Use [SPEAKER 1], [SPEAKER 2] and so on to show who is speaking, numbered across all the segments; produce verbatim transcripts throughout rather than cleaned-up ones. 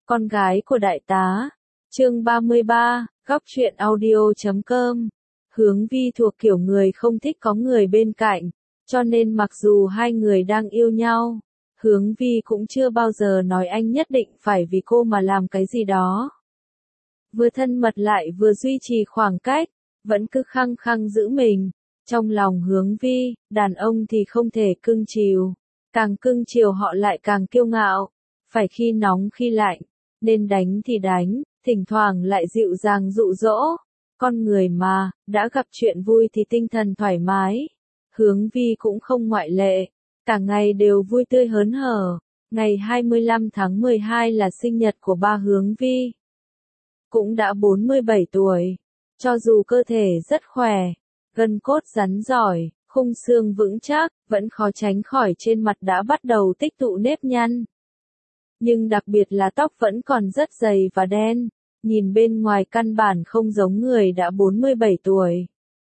[SPEAKER 1] Con gái của đại tá. Chương ba mươi ba, góc truyện audio chấm com. Hướng Vi thuộc kiểu người không thích có người bên cạnh, cho nên mặc dù hai người đang yêu nhau, Hướng Vi cũng chưa bao giờ nói anh nhất định phải vì cô mà làm cái gì đó. Vừa thân mật lại vừa duy trì khoảng cách, vẫn cứ khăng khăng giữ mình. Trong lòng Hướng Vi, đàn ông thì không thể cưng chiều, càng cưng chiều họ lại càng kiêu ngạo, phải khi nóng khi lạnh, nên đánh thì đánh, thỉnh thoảng lại dịu dàng dụ dỗ. Con người mà, đã gặp chuyện vui thì tinh thần thoải mái. Hướng Vi cũng không ngoại lệ, cả ngày đều vui tươi hớn hở. Ngày hai mươi lăm tháng mười hai là sinh nhật của ba Hướng Vi. Cũng đã bốn mươi bảy tuổi, cho dù cơ thể rất khỏe, gân cốt rắn giỏi, khung xương vững chắc, vẫn khó tránh khỏi trên mặt đã bắt đầu tích tụ nếp nhăn. Nhưng đặc biệt là tóc vẫn còn rất dày và đen, nhìn bên ngoài căn bản không giống người đã bốn mươi bảy tuổi.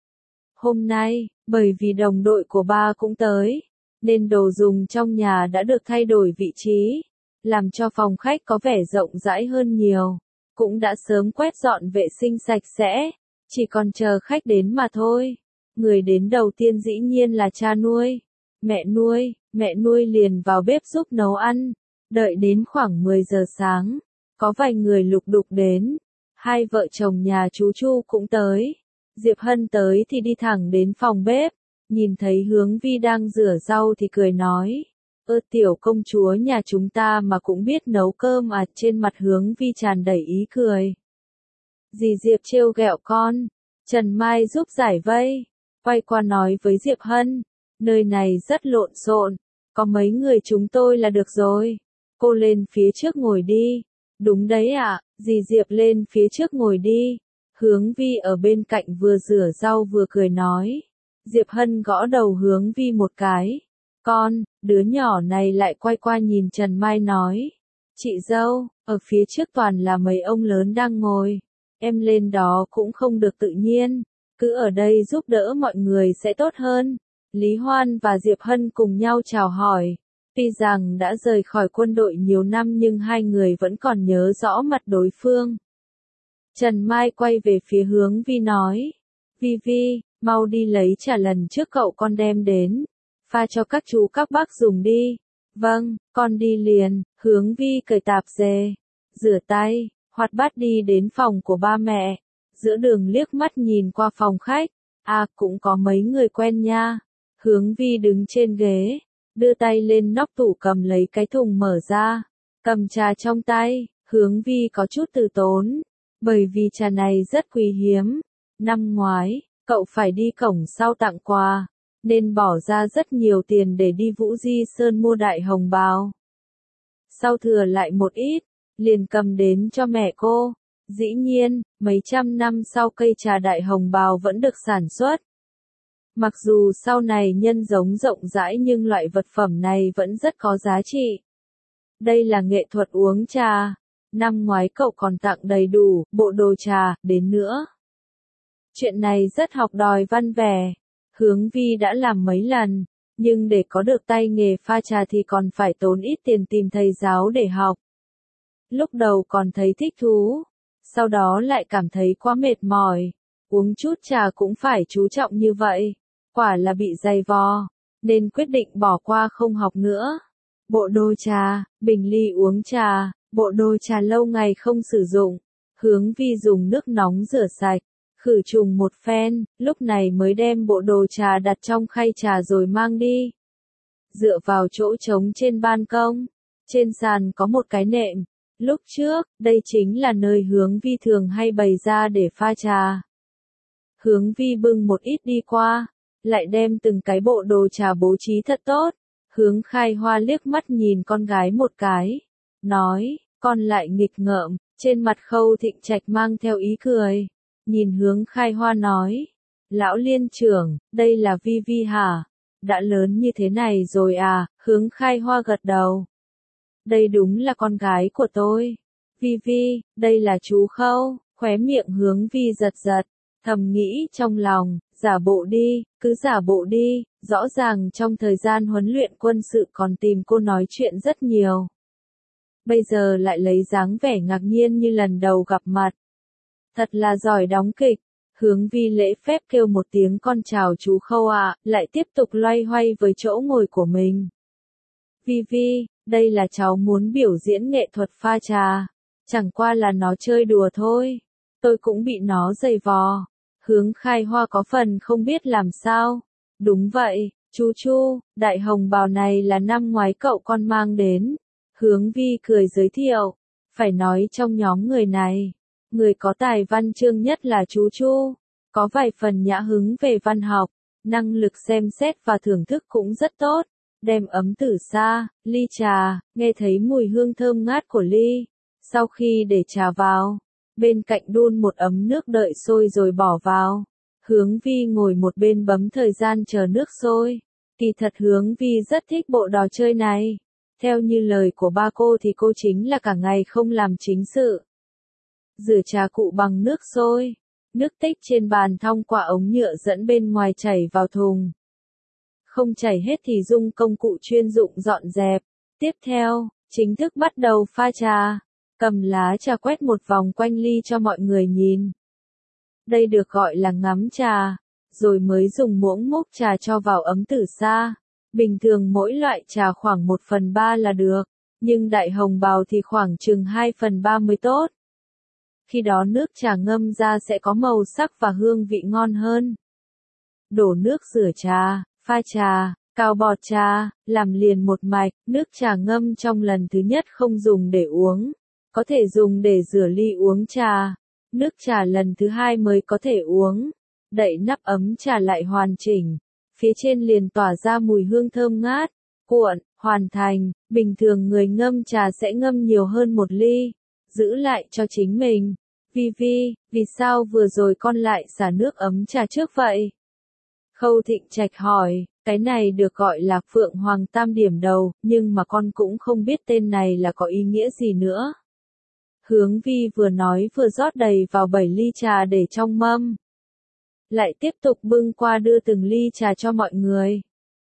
[SPEAKER 1] Hôm nay, bởi vì đồng đội của ba cũng tới, nên đồ dùng trong nhà đã được thay đổi vị trí, làm cho phòng khách có vẻ rộng rãi hơn nhiều. Cũng đã sớm quét dọn vệ sinh sạch sẽ, chỉ còn chờ khách đến mà thôi. Người đến đầu tiên dĩ nhiên là cha nuôi, mẹ nuôi, mẹ nuôi liền vào bếp giúp nấu ăn. Đợi đến khoảng mười giờ sáng, có vài người lục đục đến, hai vợ chồng nhà chú Chu cũng tới. Diệp Hân tới thì đi thẳng đến phòng bếp, nhìn thấy Hướng Vi đang rửa rau thì cười nói, ơ tiểu công chúa nhà chúng ta mà cũng biết nấu cơm à. Trên mặt Hướng Vi tràn đầy ý cười. Dì Diệp trêu ghẹo con, Trần Mai giúp giải vây, quay qua nói với Diệp Hân, nơi này rất lộn xộn, có mấy người chúng tôi là được rồi. Cô lên phía trước ngồi đi. Đúng đấy ạ, à, dì Diệp lên phía trước ngồi đi. Hướng Vi ở bên cạnh vừa rửa rau vừa cười nói. Diệp Hân gõ đầu Hướng Vi một cái. Con, đứa nhỏ này lại quay qua nhìn Trần Mai nói. Chị dâu, ở phía trước toàn là mấy ông lớn đang ngồi. Em lên đó cũng không được tự nhiên. Cứ ở đây giúp đỡ mọi người sẽ tốt hơn. Lý Hoan và Diệp Hân cùng nhau chào hỏi. Tuy rằng đã rời khỏi quân đội nhiều năm nhưng hai người vẫn còn nhớ rõ mặt đối phương. Trần Mai quay về phía Hướng Vi nói. Vi Vi, mau đi lấy trà lần trước cậu con đem đến. Pha cho các chú các bác dùng đi. Vâng, con đi liền. Hướng Vi cởi tạp dề, rửa tay, hoạt bát đi đến phòng của ba mẹ. Giữa đường liếc mắt nhìn qua phòng khách. À, cũng có mấy người quen nha. Hướng Vi đứng trên ghế, đưa tay lên nóc tủ cầm lấy cái thùng mở ra, cầm trà trong tay. Hướng Vi có chút từ tốn, bởi vì trà này rất quý hiếm. Năm ngoái, cậu phải đi cổng sau tặng quà, nên bỏ ra rất nhiều tiền để đi Vũ Di Sơn mua đại hồng bào. Sau thừa lại một ít, liền cầm đến cho mẹ cô. Dĩ nhiên, mấy trăm năm sau cây trà đại hồng bào vẫn được sản xuất. Mặc dù sau này nhân giống rộng rãi nhưng loại vật phẩm này vẫn rất có giá trị. Đây là nghệ thuật uống trà. Năm ngoái cậu còn tặng đầy đủ bộ đồ trà đến nữa. Chuyện này rất học đòi văn vẻ. Hướng Vi đã làm mấy lần, nhưng để có được tay nghề pha trà thì còn phải tốn ít tiền tìm thầy giáo để học. Lúc đầu còn thấy thích thú, sau đó lại cảm thấy quá mệt mỏi. Uống chút trà cũng phải chú trọng như vậy. Quả là bị dày vò, nên quyết định bỏ qua không học nữa. Bộ đồ trà, bình ly uống trà, bộ đồ trà lâu ngày không sử dụng. Hướng Vi dùng nước nóng rửa sạch, khử trùng một phen, lúc này mới đem bộ đồ trà đặt trong khay trà rồi mang đi. Dựa vào chỗ trống trên ban công, trên sàn có một cái nệm. Lúc trước, đây chính là nơi Hướng Vi thường hay bày ra để pha trà. Hướng Vi bưng một ít đi qua, lại đem từng cái bộ đồ trà bố trí thật tốt. Hướng Khai Hoa liếc mắt nhìn con gái một cái, nói, con lại nghịch ngợm. Trên mặt Khâu Thịnh Trạch mang theo ý cười, nhìn Hướng Khai Hoa nói, lão liên trưởng, đây là Vi Vi hả? Đã lớn như thế này rồi à? Hướng Khai Hoa gật đầu. Đây đúng là con gái của tôi. Vi Vi, đây là chú Khâu. Khóe miệng Hướng Vi giật giật, thầm nghĩ trong lòng, giả bộ đi, cứ giả bộ đi. Rõ ràng trong thời gian huấn luyện quân sự còn tìm cô nói chuyện rất nhiều. bây giờ lại lấy dáng vẻ ngạc nhiên như lần đầu gặp mặt. Thật là giỏi đóng kịch. Hướng Vi lễ phép kêu một tiếng con chào chú Khâu ạ, lại tiếp tục loay hoay với chỗ ngồi của mình. Vi Vi, đây là cháu muốn biểu diễn nghệ thuật pha trà. Chẳng qua là nó chơi đùa thôi. Tôi cũng bị nó giày vò. Hướng Khai Hoa có phần không biết làm sao. Đúng vậy, chú Chu, đại hồng bào này là năm ngoái cậu con mang đến. Hướng Vi cười giới thiệu. Phải nói trong nhóm người này, người có tài văn chương nhất là chú Chu. Có vài phần nhã hứng về văn học, năng lực xem xét và thưởng thức cũng rất tốt. Đem ấm từ xa, ly trà, nghe thấy mùi hương thơm ngát của ly. Sau khi để trà vào, bên cạnh đun một ấm nước đợi sôi rồi bỏ vào. Hướng Vi ngồi một bên bấm thời gian chờ nước sôi. Kỳ thật Hướng Vi rất thích bộ trò chơi này. Theo như lời của ba cô thì cô chính là cả ngày không làm chính sự. Rửa trà cụ bằng nước sôi. Nước tích trên bàn thong qua ống nhựa dẫn bên ngoài chảy vào thùng. Không chảy hết thì dùng công cụ chuyên dụng dọn dẹp. Tiếp theo, chính thức bắt đầu pha trà. Cầm lá trà quét một vòng quanh ly cho mọi người nhìn. Đây được gọi là ngắm trà. Rồi mới dùng muỗng múc trà cho vào ấm từ xa. Bình thường mỗi loại trà khoảng một phần ba là được. Nhưng đại hồng bào thì khoảng chừng hai phần ba mới tốt. Khi đó nước trà ngâm ra sẽ có màu sắc và hương vị ngon hơn. Đổ nước rửa trà, pha trà, cào bọt trà, làm liền một mạch. Nước trà ngâm trong lần thứ nhất không dùng để uống. Có thể dùng để rửa ly uống trà. Nước trà lần thứ hai mới có thể uống. Đậy nắp ấm trà lại hoàn chỉnh. Phía trên liền tỏa ra mùi hương thơm ngát. Cuộn, hoàn thành. Bình thường người ngâm trà sẽ ngâm nhiều hơn một ly. Giữ lại cho chính mình. Vi Vi, vì sao vừa rồi con lại xả nước ấm trà trước vậy? Khâu Thịnh Trạch hỏi, cái này được gọi là Phượng Hoàng Tam Điểm Đầu, nhưng mà con cũng không biết tên này là có ý nghĩa gì nữa. Hướng Vi vừa nói vừa rót đầy vào bảy ly trà để trong mâm. Lại tiếp tục bưng qua đưa từng ly trà cho mọi người.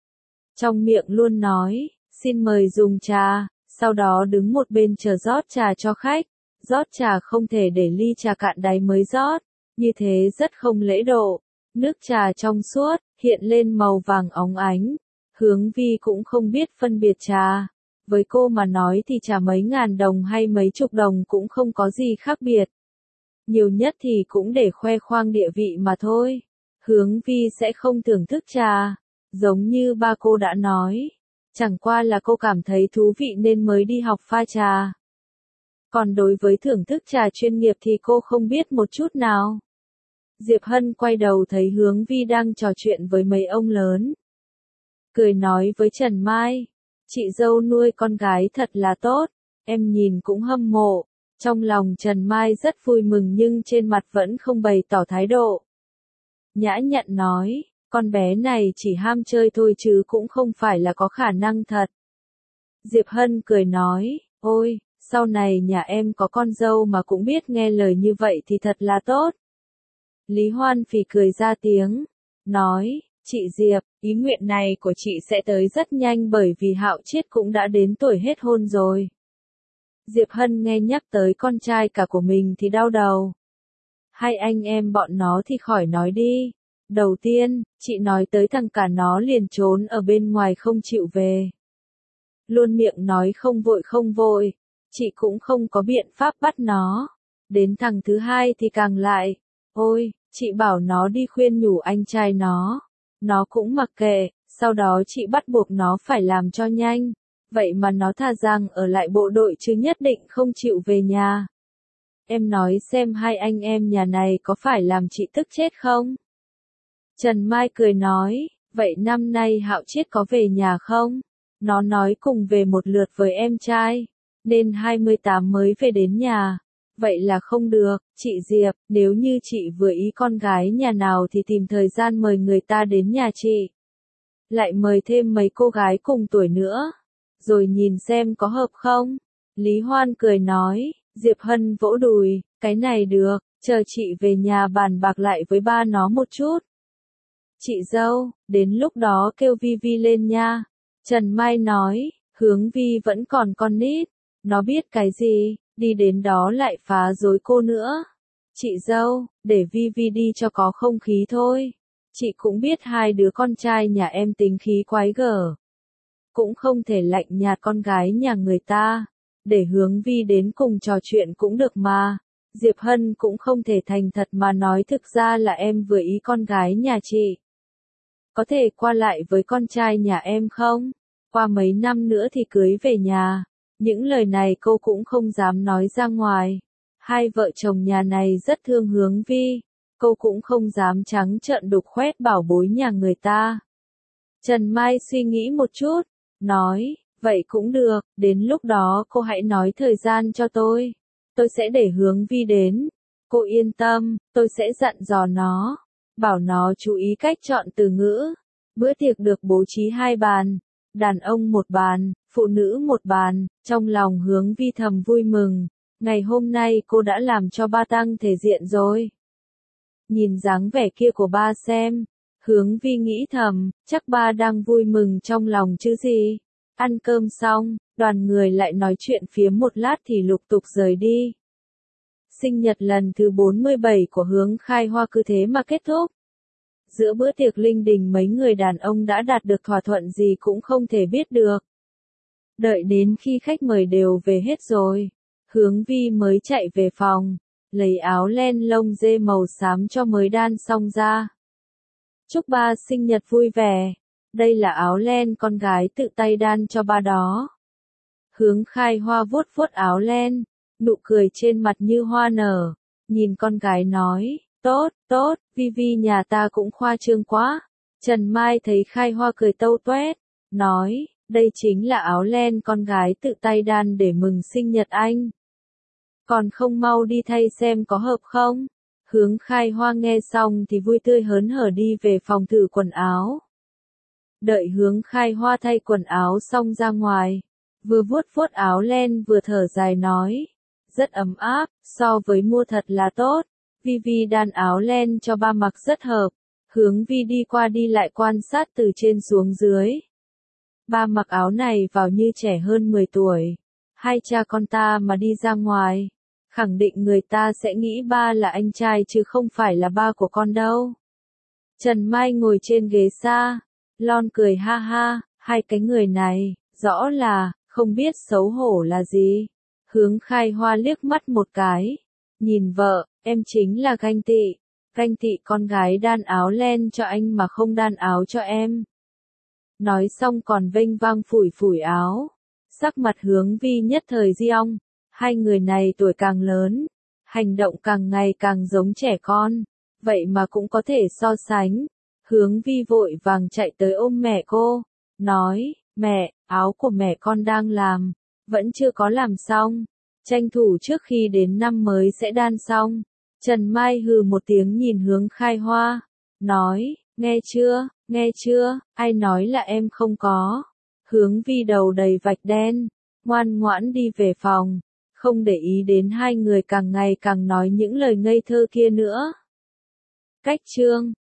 [SPEAKER 1] Trong miệng luôn nói, xin mời dùng trà, sau đó đứng một bên chờ rót trà cho khách. Rót trà không thể để ly trà cạn đáy mới rót, như thế rất không lễ độ. Nước trà trong suốt, hiện lên màu vàng óng ánh. Hướng Vi cũng không biết phân biệt trà. Với cô mà nói thì trà mấy ngàn đồng hay mấy chục đồng cũng không có gì khác biệt. Nhiều nhất thì cũng để khoe khoang địa vị mà thôi. Hướng Vi sẽ không thưởng thức trà, giống như ba cô đã nói. Chẳng qua là cô cảm thấy thú vị nên mới đi học pha trà. Còn đối với thưởng thức trà chuyên nghiệp thì cô không biết một chút nào. Diệp Hân quay đầu thấy Hướng Vi đang trò chuyện với mấy ông lớn. Cười nói với Trần Mai, chị dâu nuôi con gái thật là tốt, em nhìn cũng hâm mộ. Trong lòng Trần Mai rất vui mừng nhưng trên mặt vẫn không bày tỏ thái độ. Nhã Nhặn nói, con bé này chỉ ham chơi thôi chứ cũng không phải là có khả năng thật. Diệp Hân cười nói, ôi, sau này nhà em có con dâu mà cũng biết nghe lời như vậy thì thật là tốt. Lý Hoan Phỉ cười ra tiếng, nói, chị Diệp, ý nguyện này của chị sẽ tới rất nhanh bởi vì Hạo Chiết cũng đã đến tuổi hết hôn rồi. Diệp Hân nghe nhắc tới con trai cả của mình thì đau đầu. Hai anh em bọn nó thì khỏi nói đi. Đầu tiên, chị nói tới thằng cả nó liền trốn ở bên ngoài không chịu về. Luôn miệng nói không vội không vội, chị cũng không có biện pháp bắt nó. Đến thằng thứ hai thì càng lại, ôi, chị bảo nó đi khuyên nhủ anh trai nó. Nó cũng mặc kệ, sau đó chị bắt buộc nó phải làm cho nhanh. Vậy mà nó thà rằng ở lại bộ đội chứ nhất định không chịu về nhà. Em nói xem hai anh em nhà này có phải làm chị tức chết không? Trần Mai cười nói, vậy năm nay Hạo Chiết có về nhà không? Nó nói cùng về một lượt với em trai, nên hai mươi tám mới về đến nhà. Vậy là không được, chị Diệp, nếu như chị vừa ý con gái nhà nào thì tìm thời gian mời người ta đến nhà chị. Lại mời thêm mấy cô gái cùng tuổi nữa, rồi nhìn xem có hợp không? Lý Hoan cười nói, Diệp Hân vỗ đùi, cái này được, chờ chị về nhà bàn bạc lại với ba nó một chút. Chị dâu, đến lúc đó kêu Vi Vi lên nha. Trần Mai nói, Hướng Vi vẫn còn con nít, Nó biết cái gì, đi đến đó lại phá rối cô nữa. Chị dâu, để Vi Vi đi cho có không khí thôi. Chị cũng biết hai đứa con trai nhà em tính khí quái gở. Cũng không thể lạnh nhạt con gái nhà người ta. Để Hướng Vi đến cùng trò chuyện cũng được mà. Diệp Hân cũng không thể thành thật mà nói thực ra là em vừa ý con gái nhà chị. Có thể qua lại với con trai nhà em không? Qua mấy năm nữa thì cưới về nhà. Những lời này cô cũng không dám nói ra ngoài. Hai vợ chồng nhà này rất thương Hướng Vi. Cô cũng không dám trắng trợn đục khoét bảo bối nhà người ta. Trần Mai suy nghĩ một chút, nói, vậy cũng được, đến lúc đó cô hãy nói thời gian cho tôi. Tôi sẽ để Hướng Vi đến. Cô yên tâm, tôi sẽ dặn dò nó. Bảo nó chú ý cách chọn từ ngữ. Bữa tiệc được bố trí hai bàn. Đàn ông một bàn, phụ nữ một bàn. Trong lòng Hướng Vi thầm vui mừng. Ngày hôm nay cô đã làm cho ba tăng thể diện rồi. Nhìn dáng vẻ kia của ba xem. Hướng Vi nghĩ thầm, chắc ba đang vui mừng trong lòng chứ gì. Ăn cơm xong, đoàn người lại nói chuyện phía một lát thì lục tục rời đi. Sinh nhật lần thứ bốn mươi bảy của Hướng Khai Hoa cứ thế mà kết thúc. Giữa bữa tiệc linh đình mấy người đàn ông đã đạt được thỏa thuận gì cũng không thể biết được. Đợi đến khi khách mời đều về hết rồi, Hướng Vi mới chạy về phòng, lấy áo len lông dê màu xám cho mới đan xong ra. Chúc ba sinh nhật vui vẻ. Đây là áo len con gái tự tay đan cho ba đó. Hướng Khai Hoa vuốt vuốt áo len, nụ cười trên mặt như hoa nở, nhìn con gái nói, tốt, tốt, Vi Vi nhà ta cũng khoa trương quá. Trần Mai thấy Khai Hoa cười tâu toét, nói, đây chính là áo len con gái tự tay đan để mừng sinh nhật anh. Còn không mau đi thay xem có hợp không? Hướng Khai Hoa nghe xong thì vui tươi hớn hở đi về phòng thử quần áo. Đợi Hướng Khai Hoa thay quần áo xong ra ngoài, vừa vuốt vuốt áo len vừa thở dài nói, rất ấm áp, so với mua thật là tốt. Vi Vi đan áo len cho ba mặc rất hợp. Hướng Vi đi qua đi lại quan sát từ trên xuống dưới. Ba mặc áo này vào như trẻ hơn mười tuổi. Hai cha con ta mà đi ra ngoài, khẳng định người ta sẽ nghĩ ba là anh trai chứ không phải là ba của con đâu. Trần Mai ngồi trên ghế xa, lon cười ha ha, hai cái người này, rõ là, không biết xấu hổ là gì. Hướng Khai Hoa liếc mắt một cái, nhìn vợ, em chính là ganh tị, ganh tị con gái đan áo len cho anh mà không đan áo cho em. Nói xong còn vênh vang phủi phủi áo, sắc mặt Hướng Vi nhất thời diong, hai người này tuổi càng lớn, hành động càng ngày càng giống trẻ con, vậy mà cũng có thể so sánh. Hướng Vi vội vàng chạy tới ôm mẹ cô, nói, mẹ, áo của mẹ con đang làm, vẫn chưa có làm xong, tranh thủ trước khi đến năm mới sẽ đan xong. Trần Mai hừ một tiếng nhìn Hướng Khai Hoa, nói, nghe chưa, nghe chưa, ai nói là em không có. Hướng Vi đầu đầy vạch đen, ngoan ngoãn đi về phòng, không để ý đến hai người càng ngày càng nói những lời ngây thơ kia nữa. Cách chương